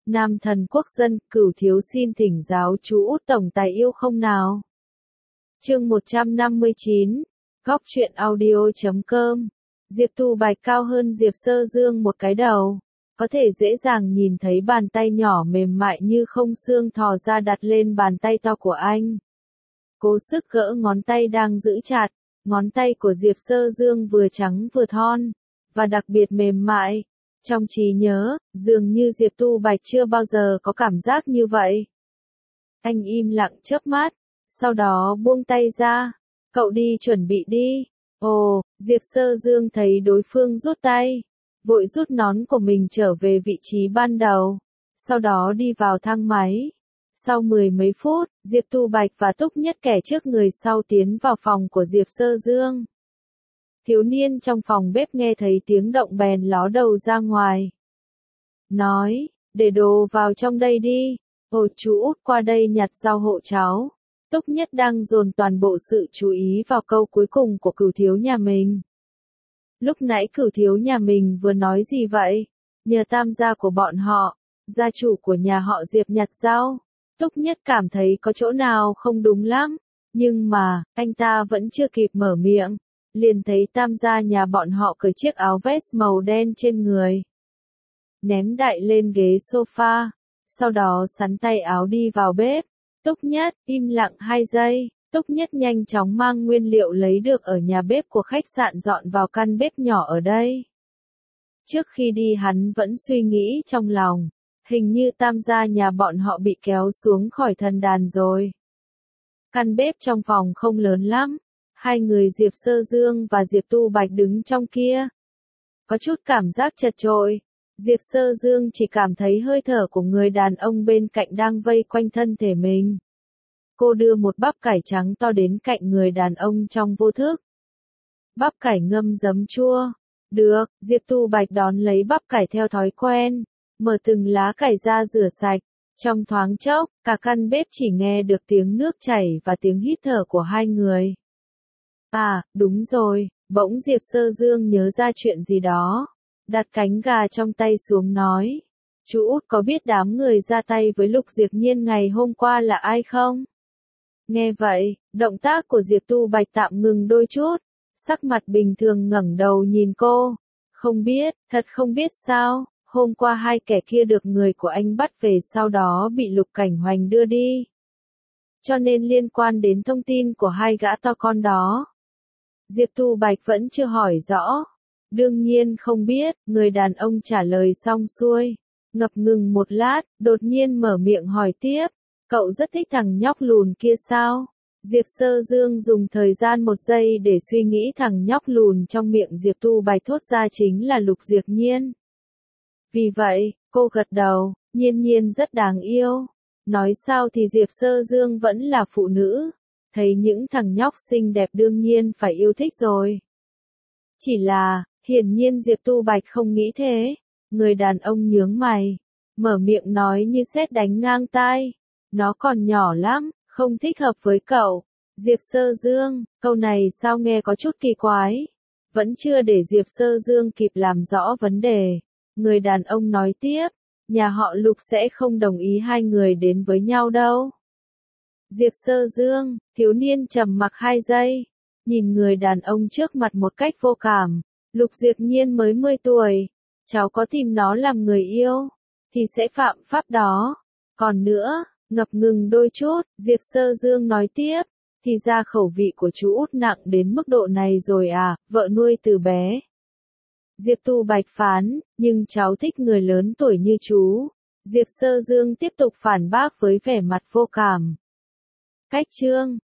Nam thần quốc dân, Cửu thiếu xin thỉnh giáo chú Út tổng tài yêu không nào. Chương 159, Góc truyện audio.com. Diệp Tu Bạch cao hơn Diệp Sơ Dương một cái đầu, có thể dễ dàng nhìn thấy bàn tay nhỏ mềm mại như không xương thò ra đặt lên bàn tay to của anh. Cố sức gỡ ngón tay đang giữ chặt, ngón tay của Diệp Sơ Dương vừa trắng vừa thon, và đặc biệt mềm mại. Trong trí nhớ, dường như Diệp Tu Bạch chưa bao giờ có cảm giác như vậy. Anh im lặng chớp mắt, sau đó buông tay ra. Cậu đi chuẩn bị đi. Ồ, Diệp Sơ Dương thấy đối phương rút tay, vội rút nón của mình trở về vị trí ban đầu, sau đó đi vào thang máy. Sau mười mấy phút, Diệp Tu Bạch và Túc Nhất kẻ trước người sau tiến vào phòng của Diệp Sơ Dương. Thiếu niên trong phòng bếp nghe thấy tiếng động bèn ló đầu ra ngoài. Nói, để đồ vào trong đây đi. Ồ, chú Út qua đây nhặt rau hộ cháu. Túc Nhất đang dồn toàn bộ sự chú ý vào câu cuối cùng của Cửu thiếu nhà mình. Lúc nãy Cửu thiếu nhà mình vừa nói gì vậy? Nhờ tam gia của bọn họ, gia chủ của nhà họ Diệp nhặt rau. Túc Nhất cảm thấy có chỗ nào không đúng lắm, nhưng mà, anh ta vẫn chưa kịp mở miệng, liền thấy tam gia nhà bọn họ cởi chiếc áo vest màu đen trên người, ném đại lên ghế sofa, sau đó sắn tay áo đi vào bếp. Túc Nhất im lặng 2 giây, Túc Nhất nhanh chóng mang nguyên liệu lấy được ở nhà bếp của khách sạn dọn vào căn bếp nhỏ ở đây. Trước khi đi hắn vẫn suy nghĩ trong lòng, hình như tam gia nhà bọn họ bị kéo xuống khỏi thần đàn rồi. Căn bếp trong phòng không lớn lắm, hai người Diệp Sơ Dương và Diệp Tu Bạch đứng trong kia. Có chút cảm giác chật chội, Diệp Sơ Dương chỉ cảm thấy hơi thở của người đàn ông bên cạnh đang vây quanh thân thể mình. Cô đưa một bắp cải trắng to đến cạnh người đàn ông trong vô thức. Bắp cải ngâm giấm chua. Được, Diệp Tu Bạch đón lấy bắp cải theo thói quen, mở từng lá cải ra rửa sạch. Trong thoáng chốc, cả căn bếp chỉ nghe được tiếng nước chảy và tiếng hít thở của hai người. À, đúng rồi, bỗng Diệp Sơ Dương nhớ ra chuyện gì đó. Đặt cánh gà trong tay xuống nói. Chú Út có biết đám người ra tay với Lục Diệp Nhiên ngày hôm qua là ai không? Nghe vậy, động tác của Diệp Tu Bạch tạm ngừng đôi chút, sắc mặt bình thường ngẩng đầu nhìn cô. Không biết, thật không biết sao, hôm qua hai kẻ kia được người của anh bắt về sau đó bị Lục Cảnh Hoành đưa đi. Cho nên liên quan đến thông tin của hai gã to con đó. Diệp Tu Bạch vẫn chưa hỏi rõ. Đương nhiên không biết, người đàn ông trả lời xong xuôi. Ngập ngừng một lát, đột nhiên mở miệng hỏi tiếp. Cậu rất thích thằng nhóc lùn kia sao? Diệp Sơ Dương dùng thời gian 1 giây để suy nghĩ thằng nhóc lùn trong miệng Diệp Tu Bạch thốt ra chính là Lục Diệp Nhiên. Vì vậy, cô gật đầu, Nhiên Nhiên rất đáng yêu. Nói sao thì Diệp Sơ Dương vẫn là phụ nữ. Thấy những thằng nhóc xinh đẹp đương nhiên phải yêu thích rồi. Chỉ là, hiển nhiên Diệp Tu Bạch không nghĩ thế. Người đàn ông nhướng mày, mở miệng nói như sét đánh ngang tai. Nó còn nhỏ lắm, không thích hợp với cậu. Diệp Sơ Dương, câu này sao nghe có chút kỳ quái. Vẫn chưa để Diệp Sơ Dương kịp làm rõ vấn đề. Người đàn ông nói tiếp, nhà họ Lục sẽ không đồng ý hai người đến với nhau đâu. Diệp Sơ Dương, thiếu niên trầm mặc 2 giây, nhìn người đàn ông trước mặt một cách vô cảm. Lục Diệp Nhiên mới 10 tuổi, cháu có tìm nó làm người yêu, thì sẽ phạm pháp đó. Còn nữa, ngập ngừng đôi chút, Diệp Sơ Dương nói tiếp, thì ra khẩu vị của chú Út nặng đến mức độ này rồi à, vợ nuôi từ bé. Diệp Tu Bạch phán, nhưng cháu thích người lớn tuổi như chú. Diệp Sơ Dương tiếp tục phản bác với vẻ mặt vô cảm. Cách chương